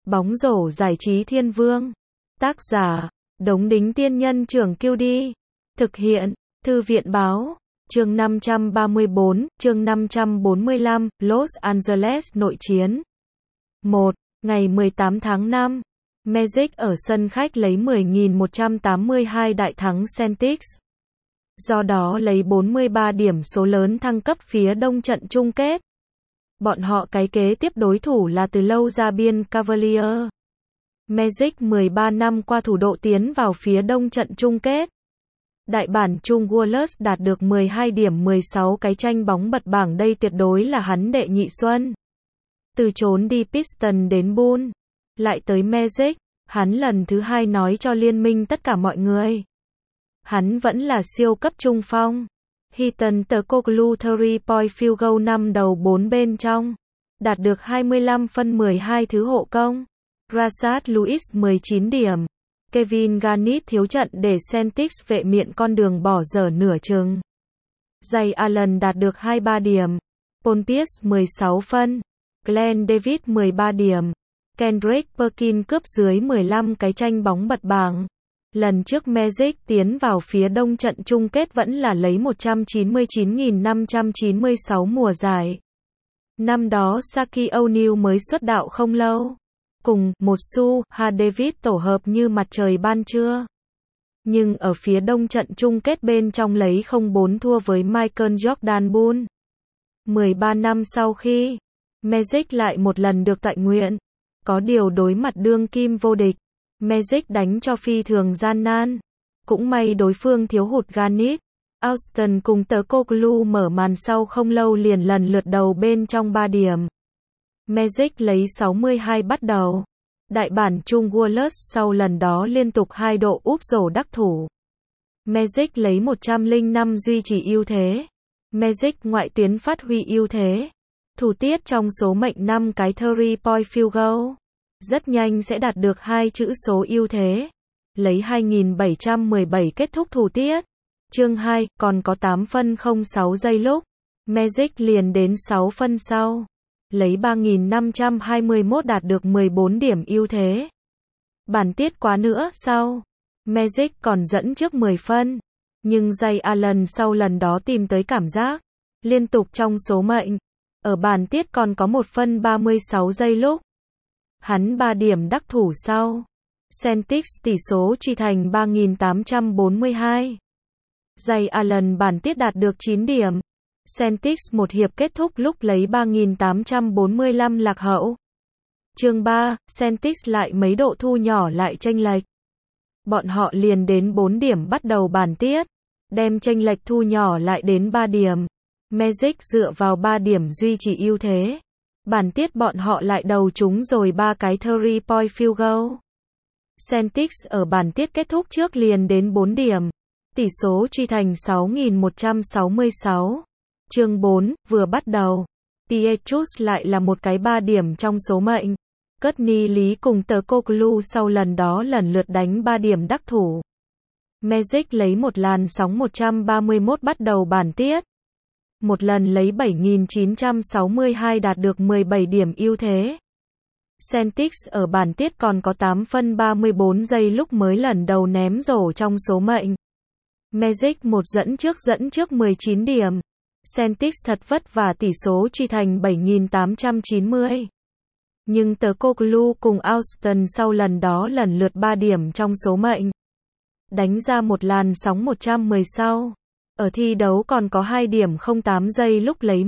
Bóng rổ giải trí thiên vương. Tác giả, Đống Đính Tiên Nhân Trưởng QD. Thực hiện, Thư viện Báo. Chương 534, chương 545, Los Angeles nội chiến. 1. Ngày 18 tháng 5, Magic ở sân khách lấy 10.182 đại thắng Celtics. Do đó lấy 43 điểm số lớn thăng cấp phía đông trận chung kết. Bọn họ cái kế tiếp đối thủ là từ lâu ra biên Cavalier. Magic 13 năm qua thủ độ tiến vào phía đông trận chung kết. Đại bản chung Wallace đạt được 12 điểm 16 cái tranh bóng bật bảng, đây tuyệt đối là hắn đệ nhị xuân. Từ trốn đi Piston đến Bull, lại tới Magic, hắn lần thứ hai nói cho liên minh tất cả mọi người. Hắn vẫn là siêu cấp trung phong. Heaton Turkoglu 3-point field goal 5 đầu 4 bên trong. Đạt được 25 phân 12 thứ hộ công. Rashard Lewis 19 điểm. Kevin Garnett thiếu trận để Celtics vệ miện con đường bỏ dở nửa chừng. Ray Allen đạt được 23 điểm. Paul Pierce 16 phân. Glenn Davis 13 điểm. Kendrick Perkins cướp dưới 15 cái tranh bóng bật bảng. Lần trước Magic tiến vào phía đông trận chung kết vẫn là lấy 199.596 mùa giải. Năm đó Saki O'Neal mới xuất đạo không lâu. Cùng một Su Ha Davis tổ hợp như mặt trời ban trưa. Nhưng ở phía đông trận chung kết bên trong lấy 0-4 thua với Michael Jordan Bull. 13 năm sau khi Magic lại một lần được tọa nguyện, có điều đối mặt đương kim vô địch, Magic đánh cho phi thường gian nan. Cũng may đối phương thiếu hụt Garnett. Austin cùng Turkoglu mở màn sau không lâu liền lần lượt đầu bên trong 3 điểm. Magic lấy 62 bắt đầu. Đại bản chung Wallace sau lần đó liên tục 2 độ úp rổ đắc thủ. Magic lấy 105 duy trì ưu thế. Magic ngoại tuyến phát huy ưu thế. Thủ tiết trong số mệnh 5 cái 3-point field goal. Rất nhanh sẽ đạt được 2 chữ số ưu thế. Lấy 2.717 kết thúc thủ tiết. Chương 2, còn có 8 phân 06 giây lúc. Magic liền đến 6 phân sau. Lấy 3.521 đạt được 14 điểm ưu thế. Bản tiết quá nữa sau. Magic còn dẫn trước 10 phân. Nhưng Ray Allen sau lần đó tìm tới cảm giác. Liên tục trong số mệnh. Ở bản tiết còn có 1 phân 36 giây lúc. Hắn 3 điểm đắc thủ sau. Celtics tỷ số truy thành 3.842. Ray Allen bản tiết đạt được 9 điểm. Celtics một hiệp kết thúc lúc lấy 3.845 lạc hậu. Chương 3, Celtics lại mấy độ thu nhỏ lại chênh lệch. Bọn họ liền đến 4 điểm bắt đầu bản tiết. Đem chênh lệch thu nhỏ lại đến 3 điểm. Magic dựa vào 3 điểm duy trì ưu thế. Bản tiết bọn họ lại đầu trúng rồi 3 cái 3-point field goal. Celtics ở bản tiết kết thúc trước liền đến 4 điểm. Tỷ số truy thành 6.166. Chương 4, vừa bắt đầu. Pietrus lại là một cái 3 điểm trong số mệnh. Courtney Lý cùng Turkoglu sau lần đó lần lượt đánh 3 điểm đắc thủ. Magic lấy một làn sóng 131 bắt đầu bản tiết. Một lần lấy 7.962 đạt được 17 điểm ưu thế. Celtics ở bản tiết còn có 8 phân 34 giây lúc mới lần đầu ném rổ trong số mệnh. Magic một dẫn trước 19 điểm. Celtics thật vất vả tỷ số truy thành 7.890. Nhưng Turkoglu cùng Austin sau lần đó lần lượt 3 điểm trong số mệnh. Đánh ra một làn sóng 110 sau. Ở thi đấu còn có 2 điểm 08 giây lúc lấy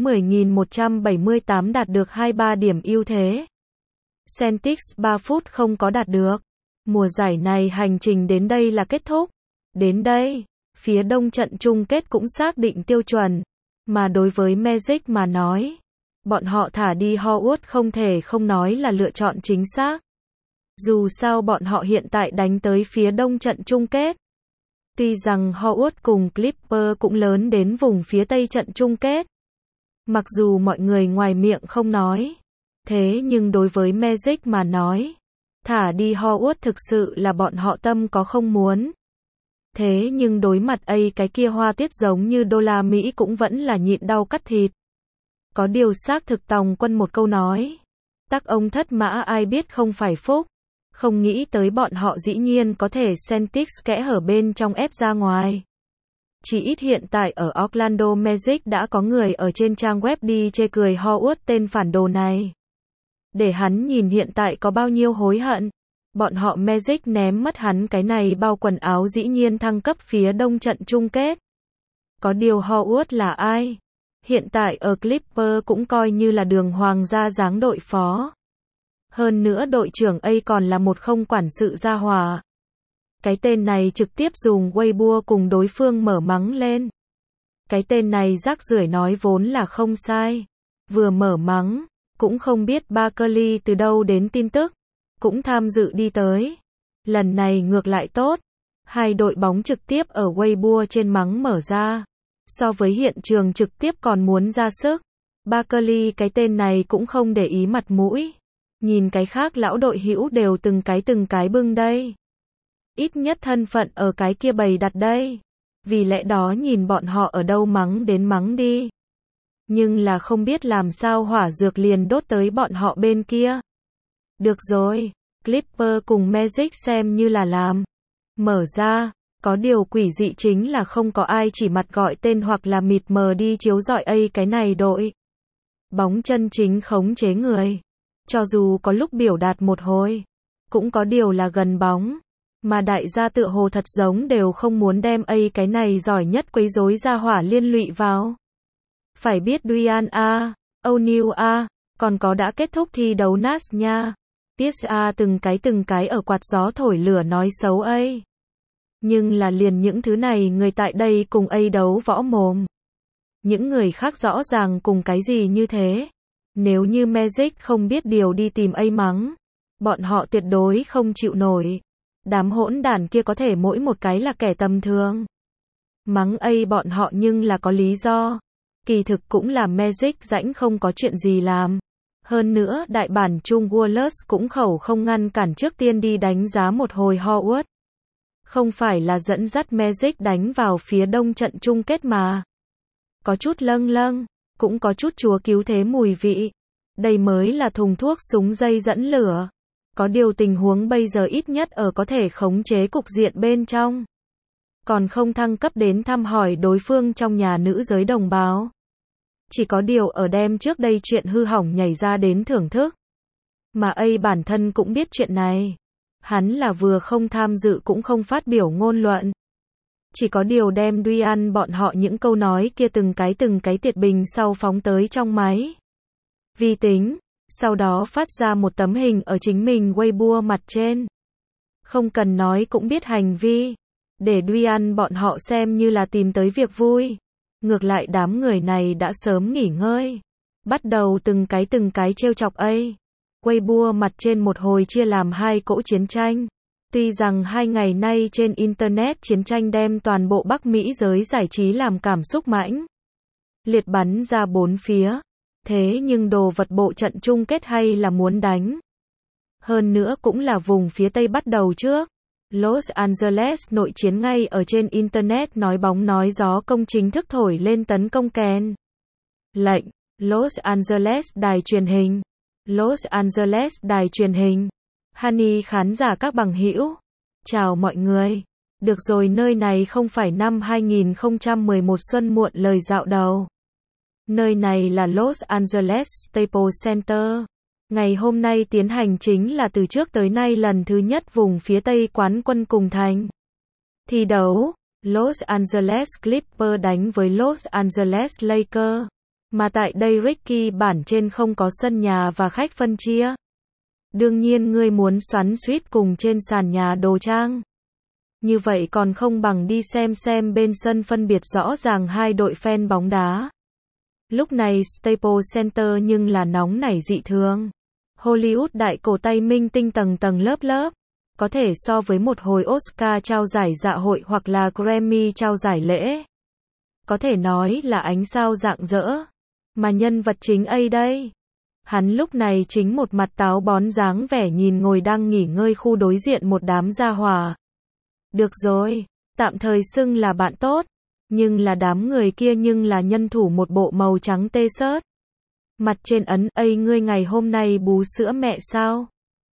10.178 đạt được 23 điểm ưu thế. Celtics 3 phút không có đạt được. Mùa giải này hành trình đến đây là kết thúc. Đến đây, phía đông trận chung kết cũng xác định tiêu chuẩn. Mà đối với Magic mà nói, bọn họ thả đi Howard không thể không nói là lựa chọn chính xác. Dù sao bọn họ hiện tại đánh tới phía đông trận chung kết. Tuy rằng Howard cùng Clipper cũng lớn đến vùng phía tây trận chung kết. Mặc dù mọi người ngoài miệng không nói. Thế nhưng đối với Magic mà nói, thả đi Howard thực sự là bọn họ tâm có không muốn. Thế nhưng đối mặt cái kia hoa tiết giống như đô la Mỹ cũng vẫn là nhịn đau cắt thịt. Có điều xác thực tòng quân một câu nói. Tắc ông thất mã ai biết không phải phúc. Không nghĩ tới bọn họ dĩ nhiên có thể Celtics kẽ hở bên trong ép ra ngoài. Chỉ ít hiện tại ở Orlando Magic đã có người ở trên trang web đi chê cười Howard tên phản đồ này. Để hắn nhìn hiện tại có bao nhiêu hối hận. Bọn họ Magic ném mất hắn cái này bao quần áo dĩ nhiên thăng cấp phía đông trận chung kết. Có điều Howard là ai? Hiện tại ở Clipper cũng coi như là đường hoàng gia dáng đội phó. Hơn nữa đội trưởng A còn là một không quản sự gia hỏa. Cái tên này trực tiếp dùng Weibo cùng đối phương mở mắng lên. Cái tên này rác rưởi nói vốn là không sai. Vừa mở mắng, cũng không biết Barkley từ đâu đến tin tức. Cũng tham dự đi tới. Lần này ngược lại tốt. Hai đội bóng trực tiếp ở Weibo trên mắng mở ra. So với hiện trường trực tiếp còn muốn ra sức. Barkley cái tên này cũng không để ý mặt mũi. Nhìn cái khác lão đội hữu đều từng cái bưng đây. Ít nhất thân phận ở cái kia bày đặt đây. Vì lẽ đó nhìn bọn họ ở đâu mắng đến mắng đi. Nhưng là không biết làm sao hỏa dược liền đốt tới bọn họ bên kia. Được rồi, Clipper cùng Magic xem như là làm. Mở ra, có điều quỷ dị chính là không có ai chỉ mặt gọi tên hoặc là mịt mờ đi chiếu rọi cái này đội. Bóng chân chính khống chế người. Cho dù có lúc biểu đạt một hồi, cũng có điều là gần bóng. Mà đại gia tựa hồ thật giống đều không muốn đem cái này giỏi nhất quấy rối ra hỏa liên lụy vào. Phải biết Dwayne A, O'Neal A, còn có đã kết thúc thi đấu Nash nha. Pierce A từng cái ở quạt gió thổi lửa nói xấu A. Nhưng là liền những thứ này người tại đây cùng A đấu võ mồm. Những người khác rõ ràng cùng cái gì như thế. Nếu như Magic không biết điều đi tìm A mắng, bọn họ tuyệt đối không chịu nổi. Đám hỗn đản kia có thể mỗi một cái là kẻ tầm thường. Mắng A bọn họ nhưng là có lý do. Kỳ thực cũng là Magic rãnh không có chuyện gì làm. Hơn nữa đại bản chung Wallace cũng khẩu không ngăn cản trước tiên đi đánh giá một hồi Howard. Không phải là dẫn dắt Magic đánh vào phía đông trận chung kết mà. Có chút lâng lâng, cũng có chút chúa cứu thế mùi vị. Đây mới là thùng thuốc súng dây dẫn lửa. Có điều tình huống bây giờ ít nhất ở có thể khống chế cục diện bên trong. Còn không thăng cấp đến thăm hỏi đối phương trong nhà nữ giới đồng bào. Chỉ có điều ở đem trước đây chuyện hư hỏng nhảy ra đến thưởng thức. Mà A bản thân cũng biết chuyện này. Hắn là vừa không tham dự cũng không phát biểu ngôn luận. Chỉ có điều đem Dwayne bọn họ những câu nói kia từng cái tiệt bình sau phóng tới trong máy vi tính, sau đó phát ra một tấm hình ở chính mình Weibo mặt trên. Không cần nói cũng biết hành vi. Để Dwayne bọn họ xem như là tìm tới việc vui. Ngược lại đám người này đã sớm nghỉ ngơi. Bắt đầu từng cái trêu chọc A. Weibo mặt trên một hồi chia làm hai cỗ chiến tranh. Tuy rằng 2 ngày nay trên Internet chiến tranh đem toàn bộ Bắc Mỹ giới giải trí làm cảm xúc mãnh liệt bắn ra bốn phía. Thế nhưng đồ vật bộ trận chung kết hay là muốn đánh. Hơn nữa cũng là vùng phía Tây bắt đầu trước. Los Angeles nội chiến ngay ở trên Internet nói bóng nói gió công chính thức thổi lên tấn công kèn. Lệnh, Los Angeles đài truyền hình. Los Angeles đài truyền hình. Honey khán giả các bằng hữu. Chào mọi người. Được rồi nơi này không phải năm 2011 xuân muộn lời dạo đầu. Nơi này là Los Angeles Staples Center. Ngày hôm nay tiến hành chính là từ trước tới nay lần thứ nhất vùng phía Tây quán quân cùng thành. Thi đấu, Los Angeles Clippers đánh với Los Angeles Lakers. Mà tại đây Ricky bản trên không có sân nhà và khách phân chia. Đương nhiên ngươi muốn xoắn suýt cùng trên sàn nhà đồ trang. Như vậy còn không bằng đi xem bên sân phân biệt rõ ràng hai đội fan bóng đá. Lúc này Staples Center nhưng là nóng nảy dị thường. Hollywood đại cổ tay minh tinh tầng lớp. Có thể so với một hồi Oscar trao giải dạ hội hoặc là Grammy trao giải lễ. Có thể nói là ánh sao rạng rỡ. Mà nhân vật chính A đây. Hắn lúc này chính một mặt táo bón dáng vẻ nhìn ngồi đang nghỉ ngơi khu đối diện một đám gia hỏa. Được rồi, tạm thời xưng là bạn tốt. Nhưng là đám người kia nhưng là nhân thủ một bộ màu trắng tê xớt. Mặt trên ấn, "Ây ngươi ngày hôm nay bú sữa mẹ sao?"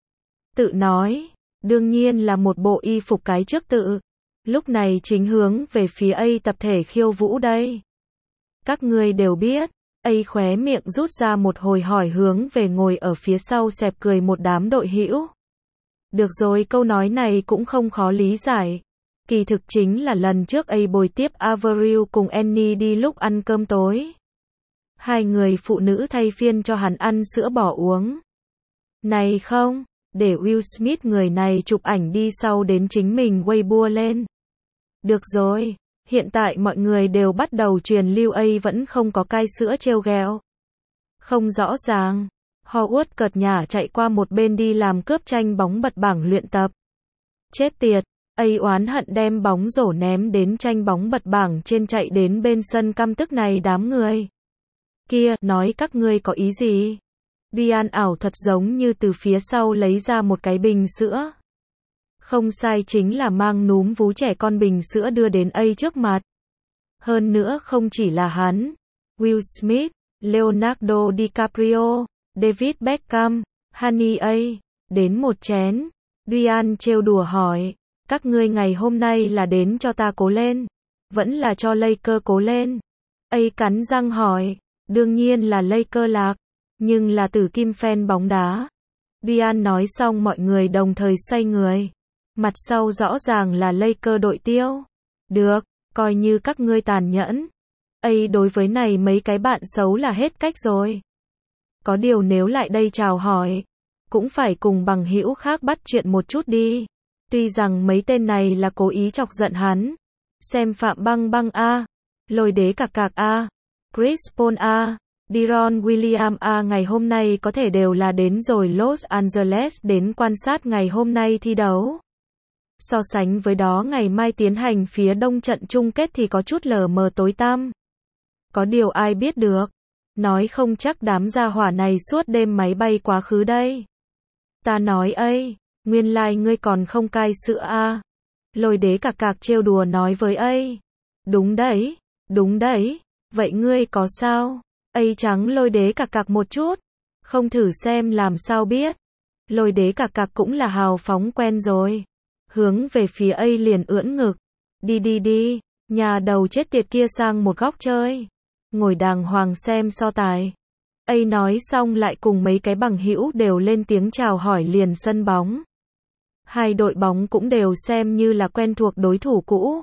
Tự nói, đương nhiên là một bộ y phục cái trước tự. Lúc này chính hướng về phía A tập thể khiêu vũ đây. Các ngươi đều biết, A khóe miệng rút ra một hồi hỏi hướng về ngồi ở phía sau xẹp cười một đám đội hữu. Được rồi, câu nói này cũng không khó lý giải. Kỳ thực chính là lần trước A bồi tiếp Avril cùng Annie đi lúc ăn cơm tối. Hai người phụ nữ thay phiên cho hắn ăn sữa bò uống. Này không, để Will Smith người này chụp ảnh đi sau đến chính mình Weibo lên. Được rồi, hiện tại mọi người đều bắt đầu truyền lưu A vẫn không có cai sữa trêu ghẹo. Không rõ ràng. Howard cợt nhả chạy qua một bên đi làm cướp tranh bóng bật bảng luyện tập. Chết tiệt, A oán hận đem bóng rổ ném đến tranh bóng bật bảng trên chạy đến bên sân căm tức này đám người. Kia, nói các ngươi có ý gì? Ryan ảo thật giống như từ phía sau lấy ra một cái bình sữa. Không sai, chính là mang núm vú trẻ con bình sữa đưa đến A trước mặt. Hơn nữa không chỉ là hắn, Will Smith, Leonardo DiCaprio, David Beckham, Honey A, đến một chén. Ryan trêu đùa hỏi, các ngươi ngày hôm nay là đến cho ta cố lên, vẫn là cho Lakers cố lên? A cắn răng hỏi, đương nhiên là Lakers lạc, nhưng là tử kim fan bóng đá. Ryan nói xong mọi người đồng thời xoay người. Mặt sau rõ ràng là Lakers đội tiêu. Được, coi như các ngươi tàn nhẫn. A đối với này mấy cái bạn xấu là hết cách rồi. Có điều nếu lại đây chào hỏi, cũng phải cùng bằng hữu khác bắt chuyện một chút đi. Tuy rằng mấy tên này là cố ý chọc giận hắn. Xem Phạm Băng Băng A, Lôi Đế Cạc Cạc A, Chris Paul A, Deron Williams A ngày hôm nay có thể đều là đến rồi Los Angeles đến quan sát ngày hôm nay thi đấu. So sánh với đó ngày mai tiến hành phía đông trận chung kết thì có chút lờ mờ tối tăm. Có điều ai biết được, nói không chắc đám gia hỏa này suốt đêm máy bay quá khứ đây. Ta nói ấy, nguyên lai ngươi còn không cai sữa a? Lôi Đế Cạc Cạc trêu đùa nói với A. Đúng đấy, vậy ngươi có sao? A trắng Lôi Đế Cạc Cạc một chút, không thử xem làm sao biết. Lôi Đế Cạc Cạc cũng là hào phóng quen rồi. Hướng về phía A liền ưỡn ngực. Đi, nhà đầu chết tiệt kia sang một góc chơi. Ngồi đàng hoàng xem so tài. A nói xong lại cùng mấy cái bằng hữu đều lên tiếng chào hỏi liền sân bóng. Hai đội bóng cũng đều xem như là quen thuộc đối thủ cũ.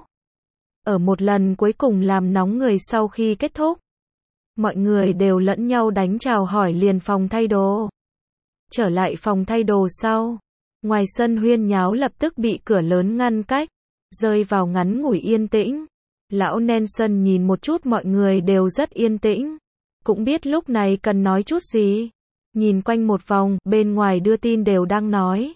Ở một lần cuối cùng làm nóng người sau khi kết thúc, mọi người đều lẫn nhau đánh chào hỏi liền phòng thay đồ. Trở lại phòng thay đồ sau, ngoài sân huyên nháo lập tức bị cửa lớn ngăn cách, rơi vào ngắn ngủi yên tĩnh. Lão Nelson nhìn một chút mọi người đều rất yên tĩnh, cũng biết lúc này cần nói chút gì. Nhìn quanh một vòng, bên ngoài đưa tin đều đang nói.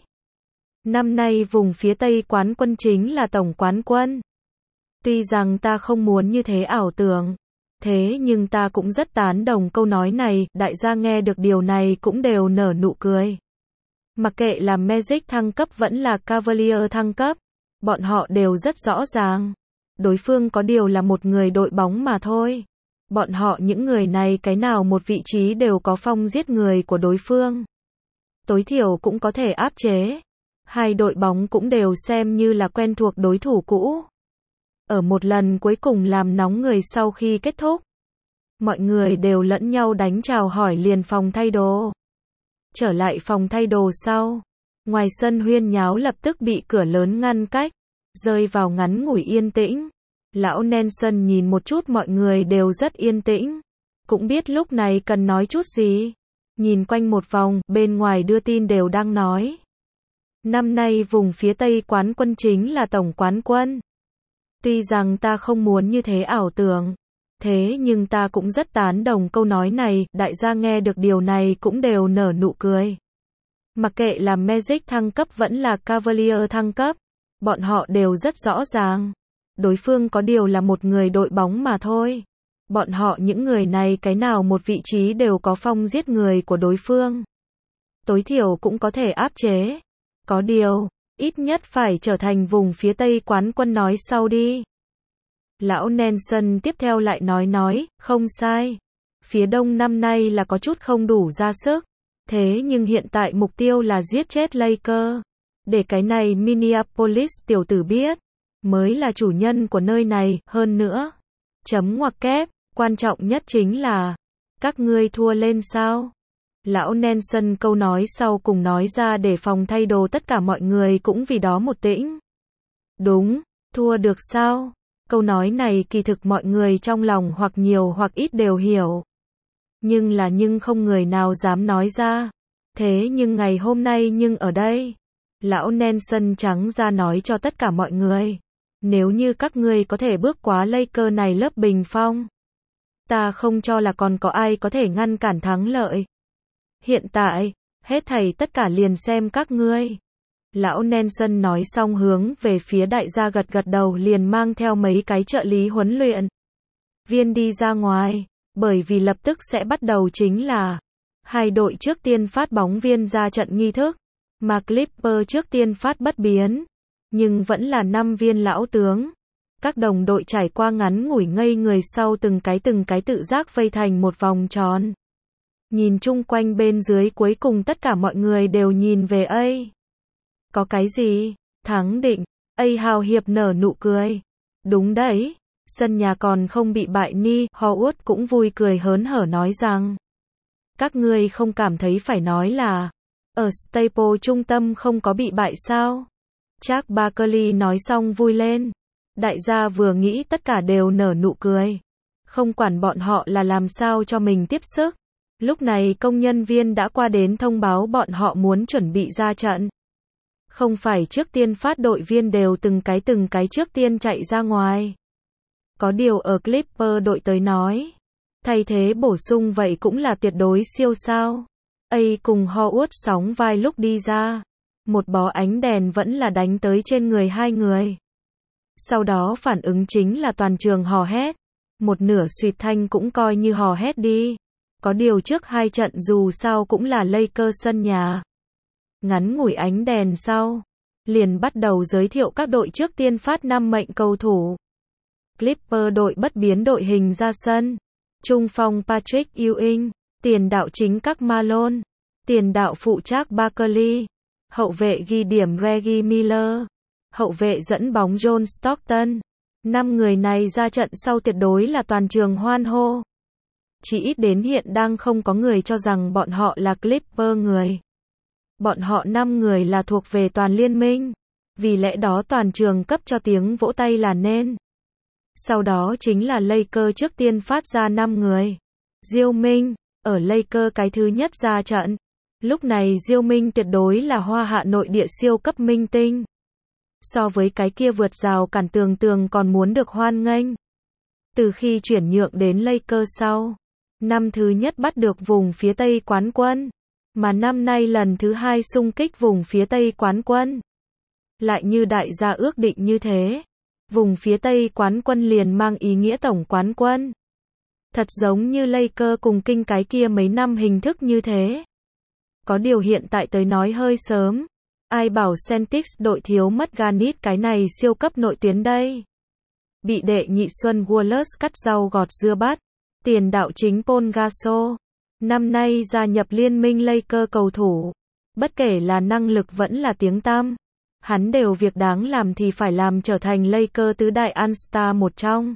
Năm nay vùng phía Tây quán quân chính là tổng quán quân. Tuy rằng ta không muốn như thế ảo tưởng, thế nhưng ta cũng rất tán đồng câu nói này, đại gia nghe được điều này cũng đều nở nụ cười. Mặc kệ là Magic thăng cấp vẫn là Cavalier thăng cấp, bọn họ đều rất rõ ràng. Đối phương có điều là một người đội bóng mà thôi. Bọn họ những người này cái nào một vị trí đều có phong giết người của đối phương. Tối thiểu cũng có thể áp chế. Hai đội bóng cũng đều xem như là quen thuộc đối thủ cũ. Ở một lần cuối cùng làm nóng người sau khi kết thúc, mọi người đều lẫn nhau đánh chào hỏi liền phòng thay đồ. Trở lại phòng thay đồ sau, ngoài sân huyên nháo lập tức bị cửa lớn ngăn cách, rơi vào ngắn ngủi yên tĩnh. Lão Nelson nhìn một chút mọi người đều rất yên tĩnh, cũng biết lúc này cần nói chút gì. Nhìn quanh một vòng, bên ngoài đưa tin đều đang nói. Năm nay vùng phía Tây quán quân chính là tổng quán quân. Tuy rằng ta không muốn như thế ảo tưởng, thế nhưng ta cũng rất tán đồng câu nói này, đại gia nghe được điều này cũng đều nở nụ cười. Mặc kệ là Magic thăng cấp vẫn là Cavalier thăng cấp, bọn họ đều rất rõ ràng. Đối phương có điều là một người đội bóng mà thôi. Bọn họ những người này cái nào một vị trí đều có phong giết người của đối phương. Tối thiểu cũng có thể áp chế. Có điều, ít nhất phải trở thành vùng phía Tây quán quân nói sau đi. Lão Nelson tiếp theo lại nói, không sai. Phía Đông năm nay là có chút không đủ ra sức. Thế nhưng hiện tại mục tiêu là giết chết Lakers. Để cái này Minneapolis tiểu tử biết, mới là chủ nhân của nơi này, hơn nữa. Chấm ngoặc kép, quan trọng nhất chính là, các ngươi thua lên sao? Lão Nelson câu nói sau cùng nói ra để phòng thay đồ tất cả mọi người cũng vì đó một tĩnh. Đúng, thua được sao? Câu nói này kỳ thực mọi người trong lòng hoặc nhiều hoặc ít đều hiểu. Nhưng không người nào dám nói ra. Thế nhưng ngày hôm nay nhưng ở đây, lão Nelson trắng ra nói cho tất cả mọi người. Nếu như các ngươi có thể bước qua Lakers này lớp bình phong, ta không cho là còn có ai có thể ngăn cản thắng lợi. Hiện tại, hết thảy tất cả liền xem các ngươi. Lão Nelson nói xong hướng về phía đại gia gật gật đầu liền mang theo mấy cái trợ lý huấn luyện viên đi ra ngoài, bởi vì lập tức sẽ bắt đầu chính là hai đội trước tiên phát bóng viên ra trận nghi thức, mà Clippers trước tiên phát bất biến, nhưng vẫn là 5 viên lão tướng. Các đồng đội trải qua ngắn ngủi ngây người sau từng cái tự giác vây thành một vòng tròn. Nhìn chung quanh bên dưới cuối cùng tất cả mọi người đều nhìn về A. Có cái gì? Thắng định. A hào hiệp nở nụ cười. Đúng đấy. Sân nhà còn không bị bại ni. Howard cũng vui cười hớn hở nói rằng. Các ngươi không cảm thấy phải nói là ở Staples trung tâm không có bị bại sao? Charles Barkley nói xong vui lên. Đại gia vừa nghĩ tất cả đều nở nụ cười. Không quản bọn họ là làm sao cho mình tiếp sức. Lúc này công nhân viên đã qua đến thông báo bọn họ muốn chuẩn bị ra trận. Không phải trước tiên phát đội viên đều từng cái trước tiên chạy ra ngoài. Có điều ở Clippers đội tới nói. Thay thế bổ sung vậy cũng là tuyệt đối siêu sao. A cùng Howard sóng vai lúc đi ra. Một bó ánh đèn vẫn là đánh tới trên người hai người. Sau đó phản ứng chính là toàn trường hò hét. Một nửa suýt thanh cũng coi như hò hét đi. Có điều trước hai trận dù sao cũng là Lakers sân nhà. Ngắn ngủi ánh đèn sau, liền bắt đầu giới thiệu các đội trước tiên phát 5 mệnh cầu thủ. Clippers đội bất biến đội hình ra sân. Trung phong Patrick Ewing, tiền đạo chính các Malone, tiền đạo phụ trách Barkley, hậu vệ ghi điểm Reggie Miller, hậu vệ dẫn bóng John Stockton. 5 người này ra trận sau tuyệt đối là toàn trường hoan hô. Chỉ ít đến hiện đang không có người cho rằng bọn họ là Clippers người. Bọn họ 5 người là thuộc về toàn liên minh. Vì lẽ đó toàn trường cấp cho tiếng vỗ tay là nên. Sau đó chính là Lakers trước tiên phát ra 5 người. Diêu Minh, ở Lakers cái thứ nhất ra trận. Lúc này Diêu Minh tuyệt đối là hoa hạ nội địa siêu cấp minh tinh. So với cái kia vượt rào cản tường còn muốn được hoan nghênh. Từ khi chuyển nhượng đến Lakers sau, năm thứ nhất bắt được vùng phía Tây quán quân, mà năm nay lần thứ hai xung kích vùng phía Tây quán quân. Lại như đại gia ước định như thế, vùng phía Tây quán quân liền mang ý nghĩa tổng quán quân. Thật giống như Lakers cùng Kinh cái kia mấy năm hình thức như thế. Có điều hiện tại tới nói hơi sớm. Ai bảo Celtics đội thiếu mất Garnett cái này siêu cấp nội tuyến đây. Bị đệ nhị Xuân Wallace cắt rau gọt dưa bắt. Tiền đạo chính Paul Gasol. Năm nay gia nhập liên minh Lakers cầu thủ. Bất kể là năng lực vẫn là tiếng tăm. Hắn đều việc đáng làm thì phải làm trở thành Lakers tứ đại All-Star một trong.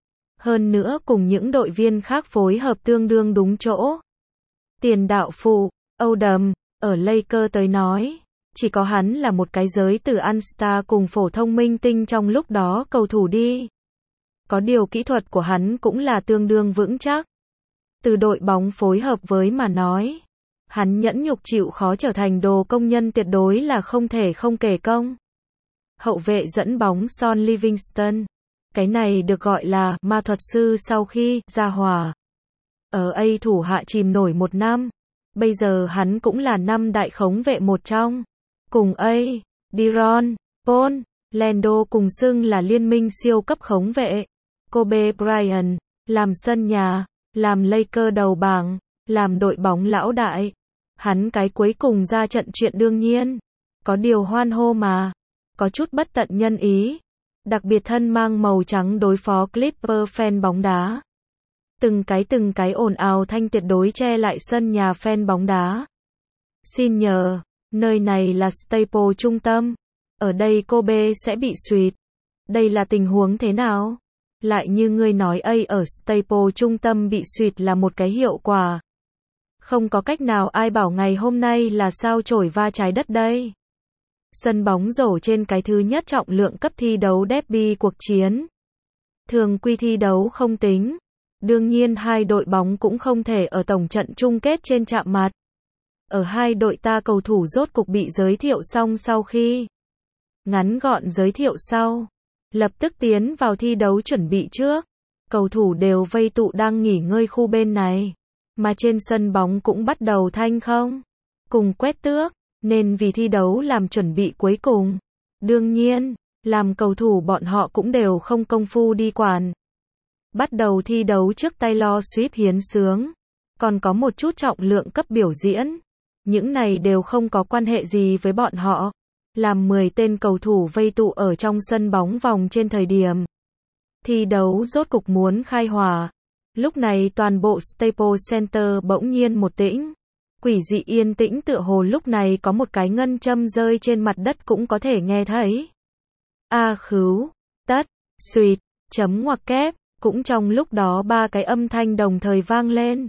Hơn nữa cùng những đội viên khác phối hợp tương đương đúng chỗ. Tiền đạo phụ, Odom, ở Lakers tới nói. Chỉ có hắn là một cái giới từ All-Star cùng phổ thông minh tinh trong lúc đó cầu thủ đi. Có điều kỹ thuật của hắn cũng là tương đương vững chắc. Từ đội bóng phối hợp với mà nói. Hắn nhẫn nhục chịu khó trở thành đồ công nhân tuyệt đối là không thể không kể công. Hậu vệ dẫn bóng Son Livingston. Cái này được gọi là ma thuật sư sau khi ra hỏa. Ở A thủ hạ chìm nổi một năm. Bây giờ hắn cũng là 5 đại khống vệ một trong. Cùng A, De'Ron, Paul, Lando cùng xưng là liên minh siêu cấp khống vệ. Kobe Bryant, làm sân nhà, làm Lakers đầu bảng, làm đội bóng lão đại. Hắn cái cuối cùng ra trận chuyện đương nhiên. Có điều hoan hô mà. Có chút bất tận nhân ý. Đặc biệt thân mang màu trắng đối phó Clippers fan bóng đá. Từng cái ồn ào thanh tuyệt đối che lại sân nhà fan bóng đá. Xin nhờ, nơi này là Staples trung tâm. Ở đây Kobe sẽ bị suyệt. Đây là tình huống thế nào? Lại như ngươi nói ở Staples trung tâm bị suyệt là một cái hiệu quả. Không có cách nào ai bảo ngày hôm nay là sao chổi va trái đất đây. Sân bóng rổ trên cái thứ nhất trọng lượng cấp thi đấu derby cuộc chiến. Thường quy thi đấu không tính. Đương nhiên hai đội bóng cũng không thể ở tổng trận chung kết trên chạm mặt. Ở hai đội ta cầu thủ rốt cục bị giới thiệu xong sau khi ngắn gọn giới thiệu sau, lập tức tiến vào thi đấu chuẩn bị trước. Cầu thủ đều vây tụ đang nghỉ ngơi khu bên này, mà trên sân bóng cũng bắt đầu thanh không cùng quét tước, nên vì thi đấu làm chuẩn bị cuối cùng. Đương nhiên, làm cầu thủ bọn họ cũng đều không công phu đi quản. Bắt đầu thi đấu trước Taylor Swift hiến sướng, còn có một chút trọng lượng cấp biểu diễn. Những này đều không có quan hệ gì với bọn họ. Làm 10 tên cầu thủ vây tụ ở trong sân bóng vòng trên thời điểm thi đấu rốt cục muốn khai hỏa. Lúc này toàn bộ Staples Center bỗng nhiên một tĩnh. Quỷ dị yên tĩnh tựa hồ lúc này có một cái ngân châm rơi trên mặt đất cũng có thể nghe thấy. A khứu, tất, suyệt, chấm ngoặc kép, cũng trong lúc đó ba cái âm thanh đồng thời vang lên.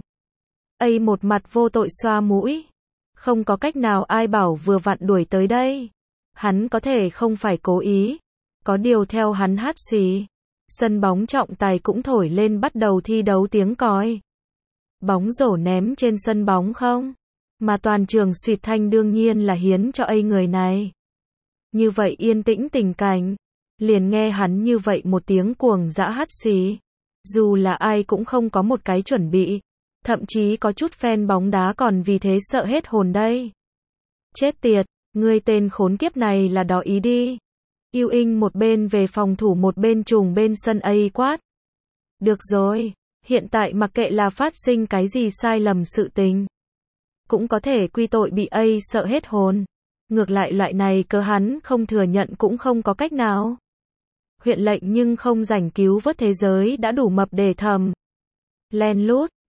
Một mặt vô tội xoa mũi. Không có cách nào ai bảo vừa vặn đuổi tới đây. Hắn có thể không phải cố ý. Có điều theo hắn hát xì. Sân bóng trọng tài cũng thổi lên bắt đầu thi đấu tiếng còi. Bóng rổ ném trên sân bóng không? Mà toàn trường suyệt thanh đương nhiên là hiến cho người này. Như vậy yên tĩnh tình cảnh. Liền nghe hắn như vậy một tiếng cuồng dã hát xì. Dù là ai cũng không có một cái chuẩn bị. Thậm chí có chút fan bóng đá còn vì thế sợ hết hồn đây. Chết tiệt, ngươi tên khốn kiếp này là đỏ ý đi. Ewing một bên về phòng thủ một bên trùng bên sân quát. Được rồi, hiện tại mặc kệ là phát sinh cái gì sai lầm sự tình. Cũng có thể quy tội bị sợ hết hồn. Ngược lại loại này cớ hắn không thừa nhận cũng không có cách nào. Huyện lệnh nhưng không rảnh cứu vớt thế giới đã đủ mập để thầm. Len lút.